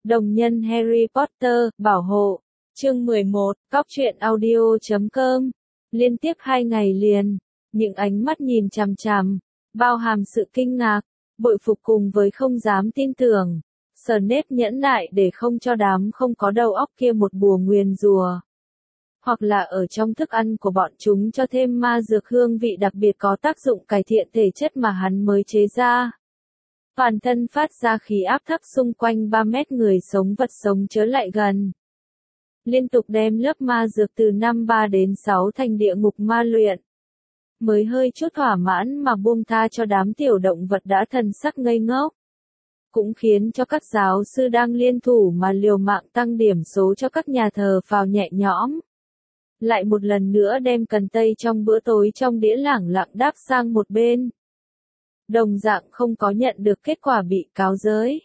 Đồng nhân Harry Potter, bảo hộ. Chương 11, Cóc truyện audio.com. Liên tiếp 2 ngày liền, những ánh mắt nhìn chằm chằm, bao hàm sự kinh ngạc, bội phục cùng với không dám tin tưởng. Snape nhẫn nại để không cho đám không có đầu óc kia một bùa nguyền rủa, hoặc là ở trong thức ăn của bọn chúng cho thêm ma dược hương vị đặc biệt có tác dụng cải thiện thể chất mà hắn mới chế ra. Toàn thân phát ra khí áp thấp xung quanh 3 mét, người sống vật sống chớ lại gần. Liên tục đem lớp ma dược từ năm 3 đến 6 thành địa ngục ma luyện. Mới hơi chút thỏa mãn mà buông tha cho đám tiểu động vật đã thần sắc ngây ngốc. Cũng khiến cho các giáo sư đang liên thủ mà liều mạng tăng điểm số cho các nhà thờ phào nhẹ nhõm. Lại một lần nữa đem cần tây trong bữa tối trong đĩa lẳng lặng đáp sang một bên. Đồng dạng không có nhận được kết quả bị cáo giới.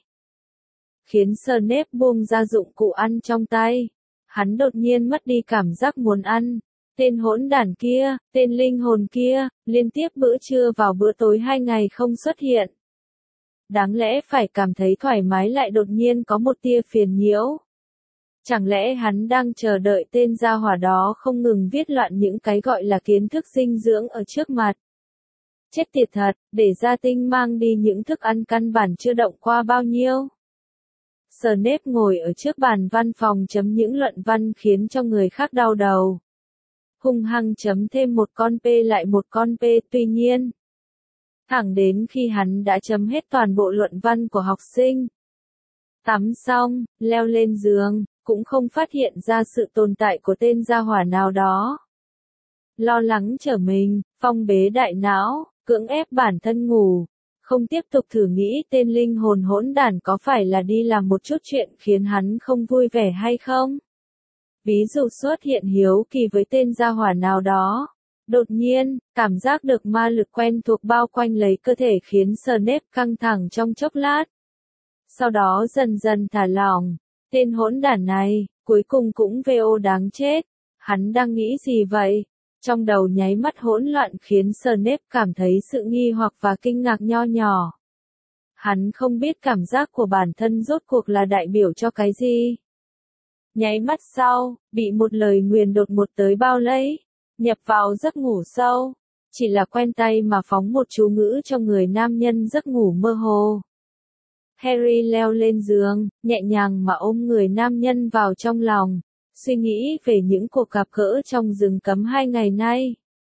Khiến Snape buông ra dụng cụ ăn trong tay. Hắn đột nhiên mất đi cảm giác muốn ăn. Tên hỗn đản kia, tên linh hồn kia, liên tiếp bữa trưa vào bữa tối 2 ngày không xuất hiện. Đáng lẽ phải cảm thấy thoải mái lại đột nhiên có một tia phiền nhiễu. Chẳng lẽ hắn đang chờ đợi tên gia hỏa đó không ngừng viết loạn những cái gọi là kiến thức dinh dưỡng ở trước mặt. Chết tiệt thật, để gia tinh mang đi những thức ăn căn bản chưa động qua bao nhiêu. Snape ngồi ở trước bàn văn phòng chấm những luận văn khiến cho người khác đau đầu. Hung hăng chấm thêm một con P lại một con P, tuy nhiên. Thẳng đến khi hắn đã chấm hết toàn bộ luận văn của học sinh. Tắm xong, leo lên giường, cũng không phát hiện ra sự tồn tại của tên gia hỏa nào đó. Lo lắng trở mình, phong bế đại não, cưỡng ép bản thân ngủ. Không tiếp tục thử nghĩ tên linh hồn hỗn đản có phải là đi làm một chút chuyện khiến hắn không vui vẻ hay không? Ví dụ xuất hiện hiếu kỳ với tên gia hỏa nào đó. Đột nhiên, cảm giác được ma lực quen thuộc bao quanh lấy cơ thể khiến Snape căng thẳng trong chốc lát. Sau đó dần dần thả lỏng. Tên hỗn đản này, cuối cùng cũng vô đáng chết. Hắn đang nghĩ gì vậy? Trong đầu nháy mắt hỗn loạn khiến Snape cảm thấy sự nghi hoặc và kinh ngạc nho nhỏ. Hắn không biết cảm giác của bản thân rốt cuộc là đại biểu cho cái gì. Nháy mắt sau, bị một lời nguyền đột ngột tới bao lấy, nhập vào giấc ngủ sâu. Chỉ là quen tay mà phóng một chú ngữ cho người nam nhân giấc ngủ mơ hồ. Harry leo lên giường, nhẹ nhàng mà ôm người nam nhân vào trong lòng. Suy nghĩ về những cuộc gặp gỡ trong rừng cấm 2 ngày nay.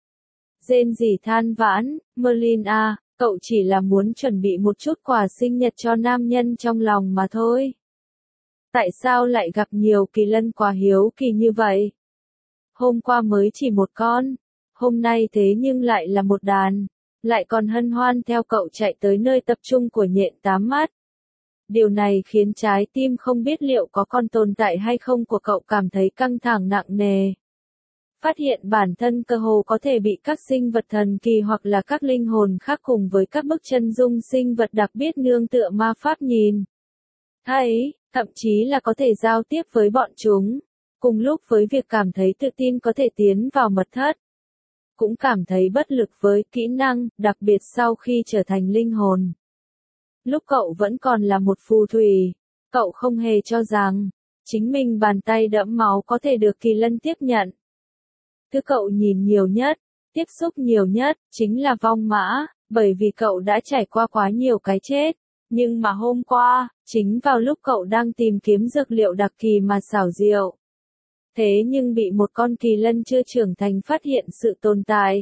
Rên rỉ than vãn, Merlin à, cậu chỉ là muốn chuẩn bị một chút quà sinh nhật cho nam nhân trong lòng mà thôi. Tại sao lại gặp nhiều kỳ lân quá hiếu kỳ như vậy? Hôm qua mới chỉ một con, hôm nay thế nhưng lại là một đàn, lại còn hân hoan theo cậu chạy tới nơi tập trung của nhện 8 mắt. Điều này khiến trái tim không biết liệu có còn tồn tại hay không của cậu cảm thấy căng thẳng nặng nề. Phát hiện bản thân cơ hồ có thể bị các sinh vật thần kỳ hoặc là các linh hồn khác cùng với các bức chân dung sinh vật đặc biệt nương tựa ma pháp nhìn thấy, thậm chí là có thể giao tiếp với bọn chúng, cùng lúc với việc cảm thấy tự tin có thể tiến vào mật thất. Cũng cảm thấy bất lực với kỹ năng, đặc biệt sau khi trở thành linh hồn. Lúc cậu vẫn còn là một phù thủy, cậu không hề cho rằng, chính mình bàn tay đẫm máu có thể được kỳ lân tiếp nhận. Thứ cậu nhìn nhiều nhất, tiếp xúc nhiều nhất, chính là vong mã, bởi vì cậu đã trải qua quá nhiều cái chết. Nhưng mà hôm qua, chính vào lúc cậu đang tìm kiếm dược liệu đặc kỳ mà xảo diệu. Thế nhưng bị một con kỳ lân chưa trưởng thành phát hiện sự tồn tại.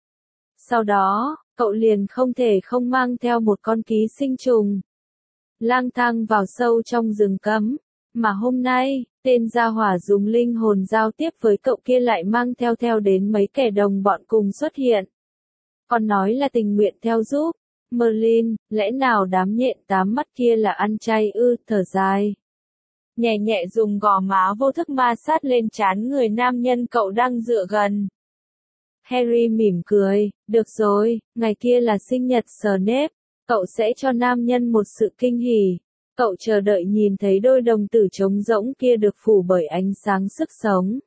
Sau đó, cậu liền không thể không mang theo một con ký sinh trùng. Lang thang vào sâu trong rừng cấm, mà hôm nay, tên gia hỏa dùng linh hồn giao tiếp với cậu kia lại mang theo đến mấy kẻ đồng bọn cùng xuất hiện. Còn nói là tình nguyện theo giúp. Merlin, lẽ nào đám nhện 8 mắt kia là ăn chay ư? Thở dài. Nhẹ nhẹ dùng gò má vô thức ma sát lên trán người nam nhân cậu đang dựa gần. Harry mỉm cười, được rồi, ngày kia là sinh nhật Snape, cậu sẽ cho nam nhân một sự kinh hỉ. Cậu chờ đợi nhìn thấy đôi đồng tử trống rỗng kia được phủ bởi ánh sáng sức sống.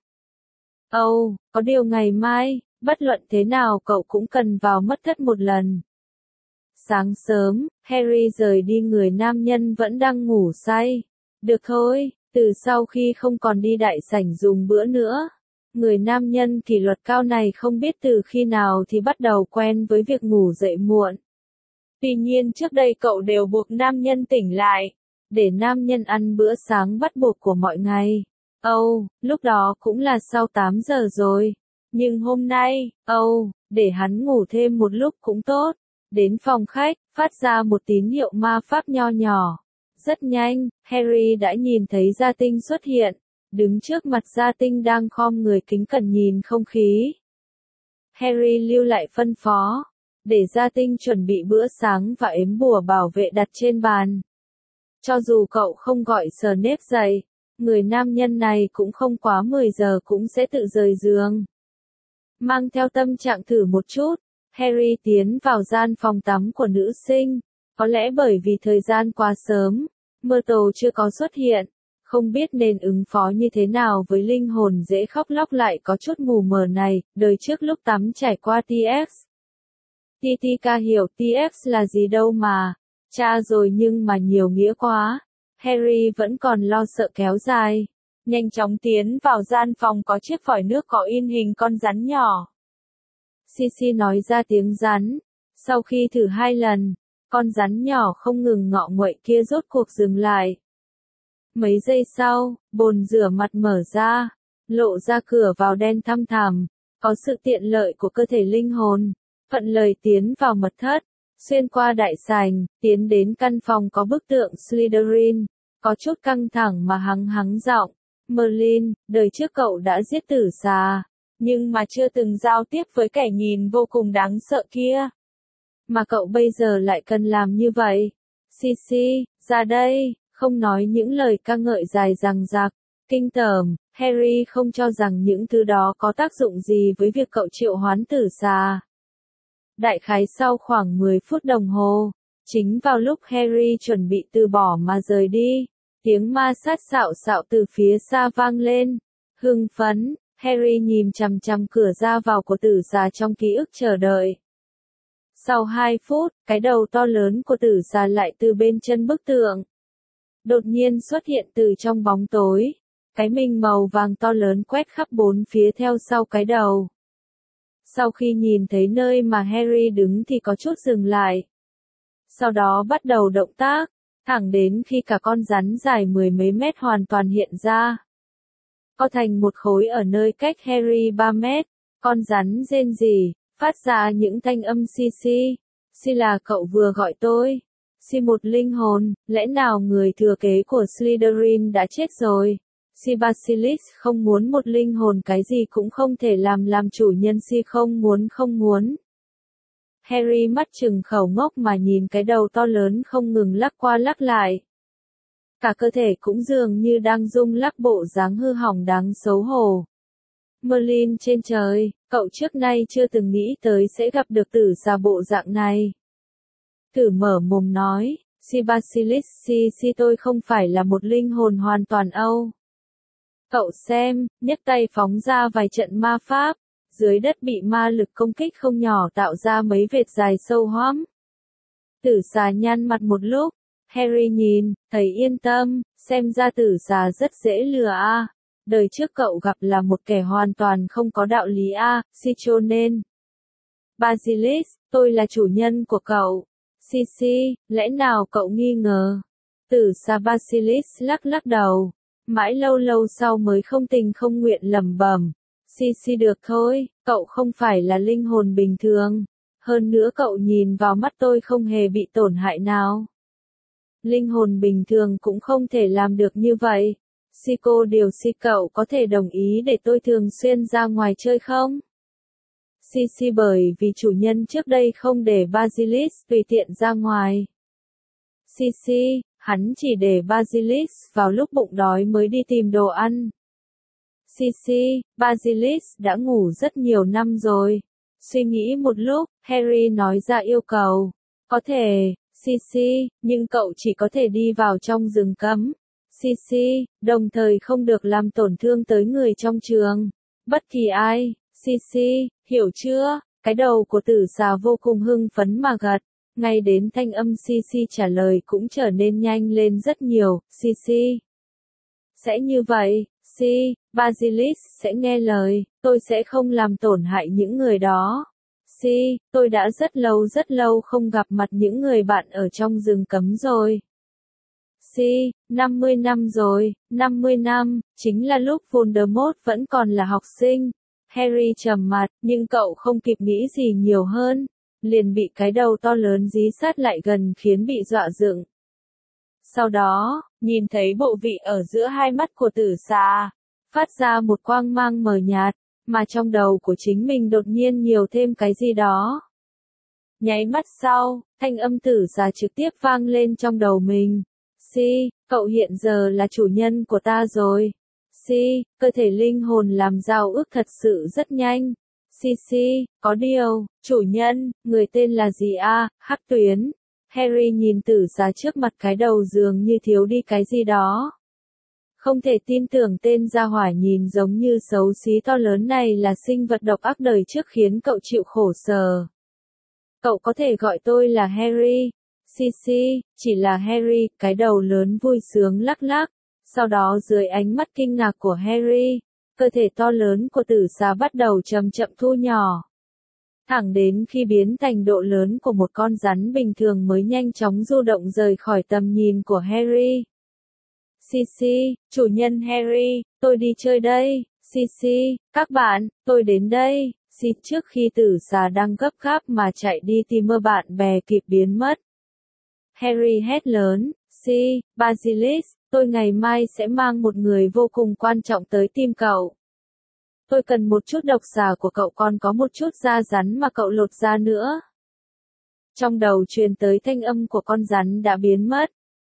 Âu, có điều ngày mai, bất luận thế nào cậu cũng cần vào mất thất một lần. Sáng sớm, Harry rời đi, người nam nhân vẫn đang ngủ say. Được thôi, từ sau khi không còn đi đại sảnh dùng bữa nữa, người nam nhân kỷ luật cao này không biết từ khi nào thì bắt đầu quen với việc ngủ dậy muộn. Tuy nhiên trước đây cậu đều buộc nam nhân tỉnh lại, để nam nhân ăn bữa sáng bắt buộc của mọi ngày. Lúc đó cũng là sau 8 giờ rồi. Nhưng hôm nay, để hắn ngủ thêm một lúc cũng tốt. Đến phòng khách, phát ra một tín hiệu ma pháp nho nhỏ. Rất nhanh, Harry đã nhìn thấy Gia Tinh xuất hiện. Đứng trước mặt Gia Tinh đang khom người kính cẩn nhìn không khí. Harry lưu lại phân phó, để Gia Tinh chuẩn bị bữa sáng và ếm bùa bảo vệ đặt trên bàn. Cho dù cậu không gọi Snape dậy, người nam nhân này cũng không quá 10 giờ cũng sẽ tự rời giường. Mang theo tâm trạng thử một chút, Harry tiến vào gian phòng tắm của nữ sinh. Có lẽ bởi vì thời gian quá sớm, Myrtle chưa có xuất hiện, không biết nên ứng phó như thế nào với linh hồn dễ khóc lóc lại có chút mù mờ này, đời trước lúc tắm trải qua TX. Titika hiểu TX là gì đâu mà, cha rồi nhưng mà nhiều nghĩa quá. Harry vẫn còn lo sợ kéo dài. Nhanh chóng tiến vào gian phòng có chiếc vòi nước có in hình con rắn nhỏ. Sisi nói ra tiếng rắn. Sau khi thử 2 lần, con rắn nhỏ không ngừng ngọ nguậy kia rốt cuộc dừng lại. Mấy giây sau, bồn rửa mặt mở ra, lộ ra cửa vào đen thăm thẳm, có sự tiện lợi của cơ thể linh hồn. Thuận lời tiến vào mật thất, xuyên qua đại sảnh, tiến đến căn phòng có bức tượng Slytherin, có chút căng thẳng mà hắng giọng. Merlin, đời trước cậu đã giết tử xà, nhưng mà chưa từng giao tiếp với kẻ nhìn vô cùng đáng sợ kia. Mà cậu bây giờ lại cần làm như vậy. Sisi, ra đây, không nói những lời ca ngợi dài dằng dặc, kinh tởm. Harry không cho rằng những thứ đó có tác dụng gì với việc cậu triệu hoán tử xà. Đại khái sau khoảng 10 phút đồng hồ, chính vào lúc Harry chuẩn bị từ bỏ mà rời đi, tiếng ma sát xạo từ phía xa vang lên. Hưng phấn, Harry nhìn chằm chằm cửa ra vào của tử xà trong ký ức chờ đợi. Sau 2 phút, cái đầu to lớn của tử xà lại từ bên chân bức tượng đột nhiên xuất hiện từ trong bóng tối. Cái mình màu vàng to lớn quét khắp bốn phía theo sau cái đầu. Sau khi nhìn thấy nơi mà Harry đứng thì có chút dừng lại. Sau đó bắt đầu động tác, thẳng đến khi cả con rắn dài 10 mấy mét hoàn toàn hiện ra. Co thành một khối ở nơi cách Harry 3 mét, con rắn rên rỉ, phát ra những thanh âm si. Si là cậu vừa gọi tôi. Si một linh hồn, lẽ nào người thừa kế của Slytherin đã chết rồi? Si Basilisk không muốn một linh hồn cái gì cũng không thể làm chủ nhân Si không muốn. Harry mắt trừng khẩu ngốc mà nhìn cái đầu to lớn không ngừng lắc qua lắc lại. Cả cơ thể cũng dường như đang rung lắc bộ dáng hư hỏng đáng xấu hổ. Merlin trên trời, cậu trước nay chưa từng nghĩ tới sẽ gặp được tử xà bộ dạng này. Tử mở mồm nói, Si Basilisk Si tôi không phải là một linh hồn hoàn toàn Âu. Cậu xem, nhấc tay phóng ra vài trận ma pháp, dưới đất bị ma lực công kích không nhỏ tạo ra mấy vệt dài sâu hoắm. Tử xà nhăn mặt một lúc, Harry nhìn, thấy yên tâm, xem ra tử xà rất dễ lừa a. Đời trước cậu gặp là một kẻ hoàn toàn không có đạo lý a, Si cho nên. Basilisk, tôi là chủ nhân của cậu. Si, lẽ nào cậu nghi ngờ? Tử xà Basilisk lắc đầu. Mãi lâu sau mới không tình không nguyện lẩm bẩm. Si được thôi, cậu không phải là linh hồn bình thường. Hơn nữa cậu nhìn vào mắt tôi không hề bị tổn hại nào. Linh hồn bình thường cũng không thể làm được như vậy. Si cậu có thể đồng ý để tôi thường xuyên ra ngoài chơi không? Si bởi vì chủ nhân trước đây không để Basilisk tùy tiện ra ngoài. Si, hắn chỉ để Basilisk vào lúc bụng đói mới đi tìm đồ ăn. Si, Basilisk đã ngủ rất nhiều năm rồi. Suy nghĩ một lúc, Harry nói ra yêu cầu. Có thể, Si, nhưng cậu chỉ có thể đi vào trong rừng cấm. Si, đồng thời không được làm tổn thương tới người trong trường. Bất kỳ ai, Si, hiểu chưa? Cái đầu của tử xà vô cùng hưng phấn mà gật. Ngay đến thanh âm Si trả lời cũng trở nên nhanh lên rất nhiều. Si, Sẽ như vậy, Basilisk sẽ nghe lời, tôi sẽ không làm tổn hại những người đó. Tôi đã rất lâu không gặp mặt những người bạn ở trong rừng cấm rồi. 50 năm rồi, 50 năm, chính là lúc Voldemort vẫn còn là học sinh. Harry trầm mặt, nhưng cậu không kịp nghĩ gì nhiều hơn, liền bị cái đầu to lớn dí sát lại gần khiến bị dọa dựng. Sau đó, nhìn thấy bộ vị ở giữa hai mắt của tử xà, phát ra một quang mang mờ nhạt, mà trong đầu của chính mình đột nhiên nhiều thêm cái gì đó. Nháy mắt sau, thanh âm tử xà trực tiếp vang lên trong đầu mình. Cậu hiện giờ là chủ nhân của ta rồi. Cơ thể linh hồn làm giao ước thật sự rất nhanh. Có điều, chủ nhân, người tên là gì a? Hắc Tuyến. Harry nhìn tử xà trước mặt cái đầu dường như thiếu đi cái gì đó. Không thể tin tưởng tên gia hỏa nhìn giống như xấu xí to lớn này là sinh vật độc ác đời trước khiến cậu chịu khổ sở. Cậu có thể gọi tôi là Harry. Chỉ là Harry, cái đầu lớn vui sướng lắc lắc. Sau đó dưới ánh mắt kinh ngạc của Harry, cơ thể to lớn của tử xà bắt đầu chậm chậm thu nhỏ. Thẳng đến khi biến thành độ lớn của một con rắn bình thường mới nhanh chóng du động rời khỏi tầm nhìn của Harry. Chủ nhân Harry, tôi đi chơi đây. Các bạn, tôi đến đây. Trước khi tử xà đang gấp gáp mà chạy đi tìm mơ bạn bè kịp biến mất. Harry hét lớn, Basilisk, tôi ngày mai sẽ mang một người vô cùng quan trọng tới tìm cậu. Tôi cần một chút độc xà của cậu, còn có một chút da rắn mà cậu lột ra nữa. Trong đầu truyền tới thanh âm của con rắn đã biến mất.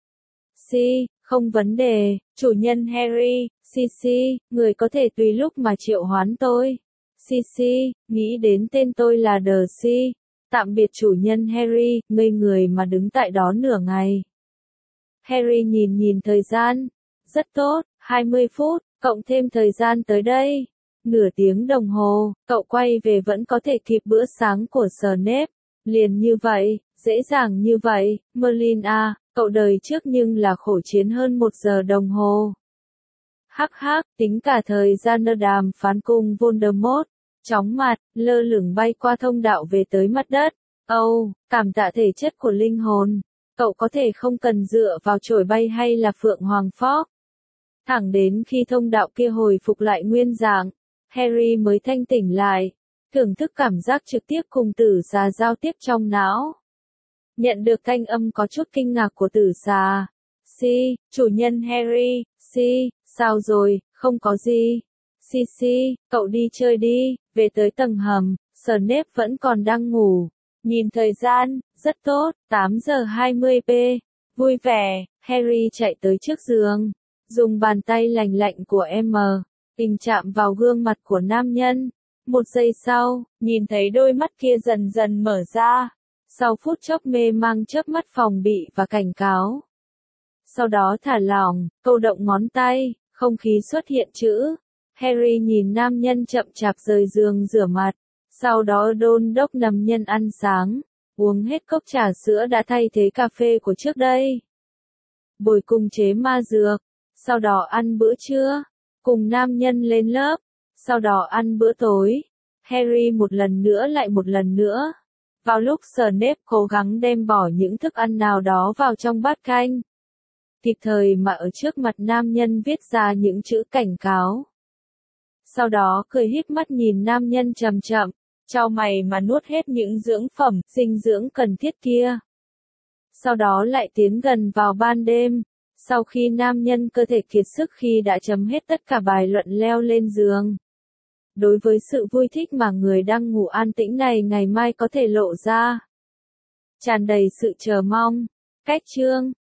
Không vấn đề, chủ nhân Harry. Người có thể tùy lúc mà triệu hoán tôi. Nghĩ đến tên tôi là The. Tạm biệt chủ nhân Harry, ngây người mà đứng tại đó nửa ngày. Harry nhìn thời gian. Rất tốt, 20 phút, cộng thêm thời gian tới đây. Nửa tiếng đồng hồ, cậu quay về vẫn có thể kịp bữa sáng của Snape. Liền như vậy, dễ dàng như vậy, Merlin à, cậu đời trước nhưng là khổ chiến hơn 1 giờ đồng hồ. Tính cả thời gian đàm phán cùng Voldemort. Chóng mặt, lơ lửng bay qua thông đạo về tới mặt đất. Cảm tạ thể chất của linh hồn. Cậu có thể không cần dựa vào chổi bay hay là phượng hoàng phóc. Thẳng đến khi thông đạo kia hồi phục lại nguyên dạng, Harry mới thanh tỉnh lại, thưởng thức cảm giác trực tiếp cùng tử xà giao tiếp trong não. Nhận được thanh âm có chút kinh ngạc của tử xà. Chủ nhân Harry. Sao rồi, không có gì. Cậu đi chơi đi, về tới tầng hầm, Snape vẫn còn đang ngủ. Nhìn thời gian, rất tốt, 8 giờ 20 p. Vui vẻ, Harry chạy tới trước giường, dùng bàn tay lành lạnh của tình chạm vào gương mặt của nam nhân. 1 giây sau, nhìn thấy đôi mắt kia dần dần mở ra. Sau phút chốc mê mang chớp mắt phòng bị và cảnh cáo. Sau đó thả lỏng, câu động ngón tay, không khí xuất hiện chữ. Harry nhìn nam nhân chậm chạp rời giường rửa mặt, sau đó đôn đốc nằm nhân ăn sáng, uống hết cốc trà sữa đã thay thế cà phê của trước đây. Bồi cùng chế ma dược, sau đó ăn bữa trưa, cùng nam nhân lên lớp, sau đó ăn bữa tối. Harry một lần nữa lại một lần nữa. Vào lúc Snape cố gắng đem bỏ những thức ăn nào đó vào trong bát canh, kịp thời mà ở trước mặt nam nhân viết ra những chữ cảnh cáo. Sau đó cười híp mắt nhìn nam nhân chậm chậm, chau mày mà nuốt hết những dưỡng phẩm, dinh dưỡng cần thiết kia. Sau đó lại tiến gần vào ban đêm, sau khi nam nhân cơ thể kiệt sức khi đã chấm hết tất cả bài luận leo lên giường. Đối với sự vui thích mà người đang ngủ an tĩnh này ngày mai có thể lộ ra. Tràn đầy sự chờ mong. Cách chương